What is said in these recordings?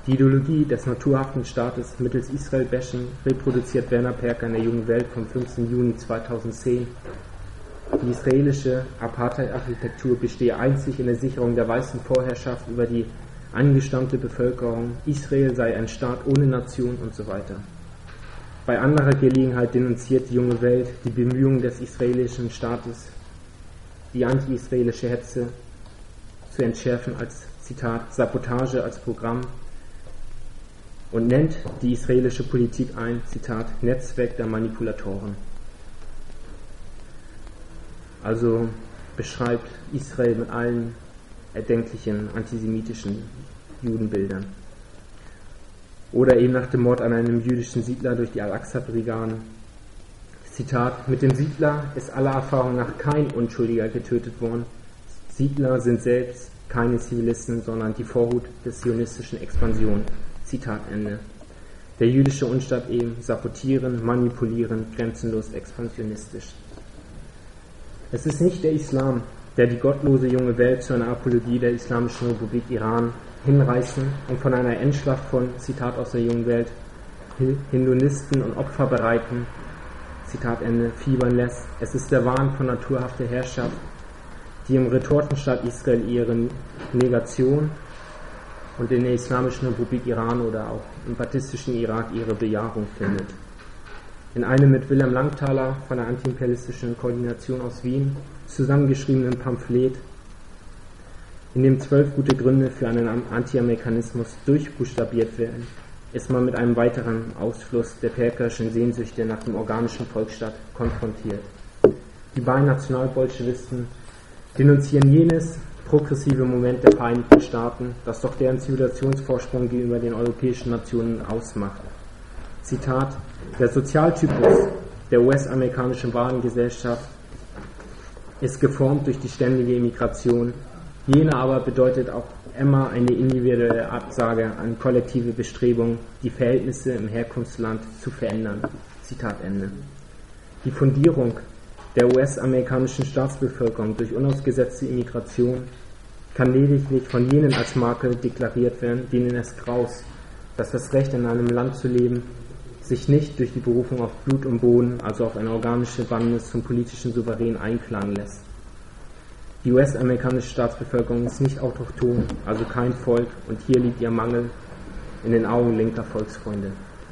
Die Ideologie des naturhaften Staates mittels Israel-Bashing reproduziert Werner Perker in der Jungen Welt vom 15. Juni 2010. Die israelische Apartheid-Architektur bestehe einzig in der Sicherung der weißen Vorherrschaft über die angestammte Bevölkerung, Israel sei ein Staat ohne Nation und so weiter. Bei anderer Gelegenheit denunziert die Junge Welt die Bemühungen des israelischen Staates, die anti-israelische Hetze zu entschärfen als, Zitat, Sabotage als Programm und nennt die israelische Politik ein, Zitat, Netzwerk der Manipulatoren. Also beschreibt Israel mit allen erdenklichen antisemitischen Judenbildern. Oder eben nach dem Mord an einem jüdischen Siedler durch die Al-Aqsa-Brigaden. Zitat, mit dem Siedler ist aller Erfahrung nach kein Unschuldiger getötet worden. Siedler sind selbst keine Zivilisten, sondern die Vorhut der zionistischen Expansion. Zitat Ende. Der jüdische Unstaat eben sabotieren, manipulieren, grenzenlos expansionistisch. Es ist nicht der Islam, der die gottlose junge Welt zu einer Apologie der Islamischen Republik Iran hinreißen und von einer Endschlacht von, Zitat aus der Jungen Welt, Hindunisten und Opferbereiten, Zitat Ende, fiebern lässt. Es ist der Wahn von naturhafter Herrschaft, die im Retortenstaat Israel ihre Negation und in der Islamischen Republik Iran oder auch im baptistischen Irak ihre Bejahung findet. In einem mit Wilhelm Langthaler von der antiimperialistischen Koordination aus Wien zusammengeschriebenen Pamphlet, in dem 12 gute Gründe für einen Anti-Amerikanismus durchbuchstabiert werden, ist man mit einem weiteren Ausfluss der perkerschen Sehnsüchte nach dem organischen Volksstaat konfrontiert. Die beiden Nationalbolschewisten denunzieren jenes progressive Moment der Vereinigten Staaten, das doch deren Zivilisationsvorsprung gegenüber den europäischen Nationen ausmacht. Zitat, der Sozialtypus der US-amerikanischen Warengesellschaft ist geformt durch die ständige Immigration, jene aber bedeutet auch immer eine individuelle Absage an kollektive Bestrebungen, die Verhältnisse im Herkunftsland zu verändern. Zitat Ende. Die Fundierung der US-amerikanischen Staatsbevölkerung durch unausgesetzte Immigration kann lediglich von jenen als Makel deklariert werden, denen es graust, dass das Recht in einem Land zu leben sich nicht durch die Berufung auf Blut und Boden, also auf eine organische Wandlung zum politischen Souverän einklagen lässt. Die US-amerikanische Staatsbevölkerung ist nicht autochthon, also kein Volk, und hier liegt ihr Mangel in den Augen linker Volksfreunde.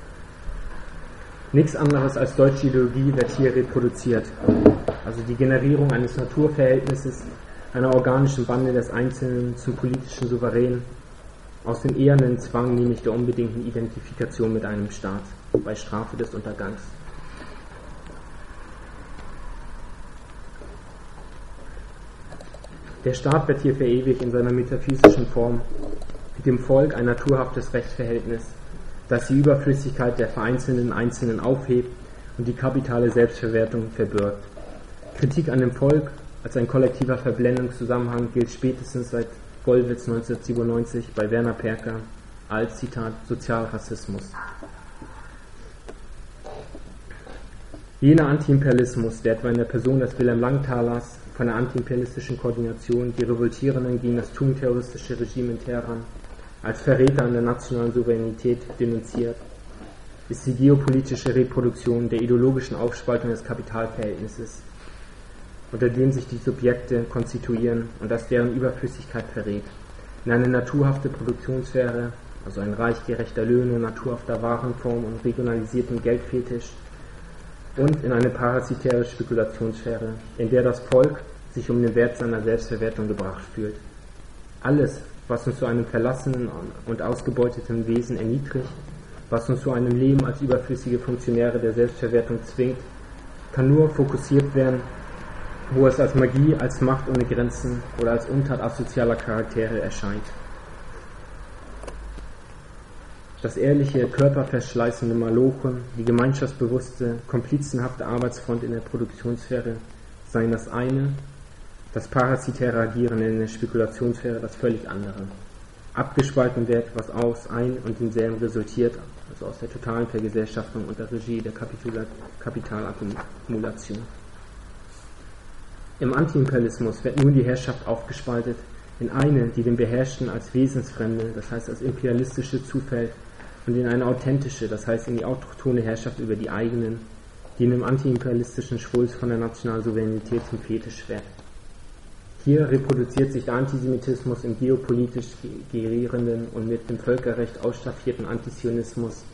Nichts anderes als deutsche Ideologie wird hier reproduziert, also die Generierung eines Naturverhältnisses, einer organischen Wandel des Einzelnen zum politischen Souverän, aus dem ehernen Zwang, nämlich der unbedingten Identifikation mit einem Staat, bei Strafe des Untergangs. Der Staat wird hier verewigt in seiner metaphysischen Form, mit dem Volk ein naturhaftes Rechtsverhältnis, das die Überflüssigkeit der vereinzelten Einzelnen aufhebt und die kapitale Selbstverwertung verbirgt. Kritik an dem Volk als ein kollektiver Verblendungszusammenhang gilt spätestens seit Gollwitz 1997 bei Werner Perker als, Zitat, Sozialrassismus. Jener Antiimperialismus, der etwa in der Person des Wilhelm Langthalers von der antiimperialistischen Koordination die Revoltierenden gegen das tugendterroristische Regime in Teheran als Verräter an der nationalen Souveränität denunziert, ist die geopolitische Reproduktion der ideologischen Aufspaltung des Kapitalverhältnisses, unter dem sich die Subjekte konstituieren und das deren Überflüssigkeit verrät, in eine naturhafte Produktionssphäre, also ein Reich gerechter Löhne, naturhafter Warenform und regionalisierten Geldfetisch, und in eine parasitäre Spekulationssphäre, in der das Volk sich um den Wert seiner Selbstverwertung gebracht fühlt. Alles, was uns zu einem verlassenen und ausgebeuteten Wesen erniedrigt, was uns zu einem Leben als überflüssige Funktionäre der Selbstverwertung zwingt, kann nur fokussiert werden, wo es als Magie, als Macht ohne Grenzen oder als Untat asozialer Charaktere erscheint. Das ehrliche, körperverschleißende Malochen, die gemeinschaftsbewusste, komplizenhafte Arbeitsfront in der Produktionssphäre seien das eine, das parasitäre Agieren in der Spekulationssphäre das völlig andere. Abgespalten wird, was aus ein und demselben resultiert, also aus der totalen Vergesellschaftung unter Regie der Kapitalakkumulation. Im Antiimperialismus wird nun die Herrschaft aufgespaltet in eine, die dem Beherrschten als wesensfremde, das heißt als imperialistische zufällt, und in eine authentische, das heißt in die autochthone Herrschaft über die eigenen, die in einem antiimperialistischen Schwulst von der nationalen Souveränität zum Fetisch wird. Hier reproduziert sich der Antisemitismus im geopolitisch gerierenden und mit dem Völkerrecht ausstaffierten Antizionismus,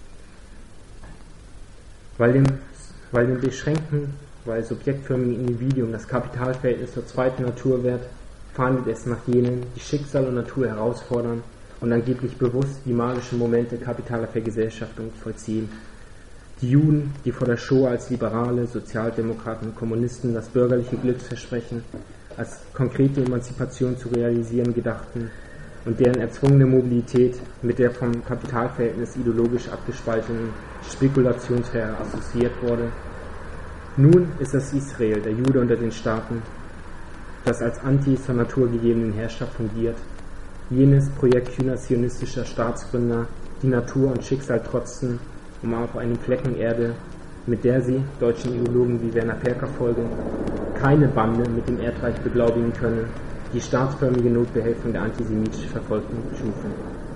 weil dem beschränkten, weil subjektförmigen Individuum das Kapitalverhältnis zur zweiten Natur wird, fahndet es nach jenen, die Schicksal und Natur herausfordern und angeblich bewusst die magischen Momente kapitaler Vergesellschaftung vollziehen. Die Juden, die vor der Shoah als Liberale, Sozialdemokraten und Kommunisten das bürgerliche Glücksversprechen als konkrete Emanzipation zu realisieren gedachten und deren erzwungene Mobilität mit der vom Kapitalverhältnis ideologisch abgespaltenen Spekulationsfähre assoziiert wurde. Nun ist das Israel, der Jude unter den Staaten, das als anti zur Natur gegebenen Herrscher fungiert, jenes Projekt kühner zionistischer Staatsgründer, die Natur und Schicksal trotzten, um auf einem Flecken Erde, mit der sie, deutschen Ideologen wie Werner Perker folgen, keine Bande mit dem Erdreich beglaubigen können, die staatsförmige Notbehelfung der antisemitisch Verfolgten schufen.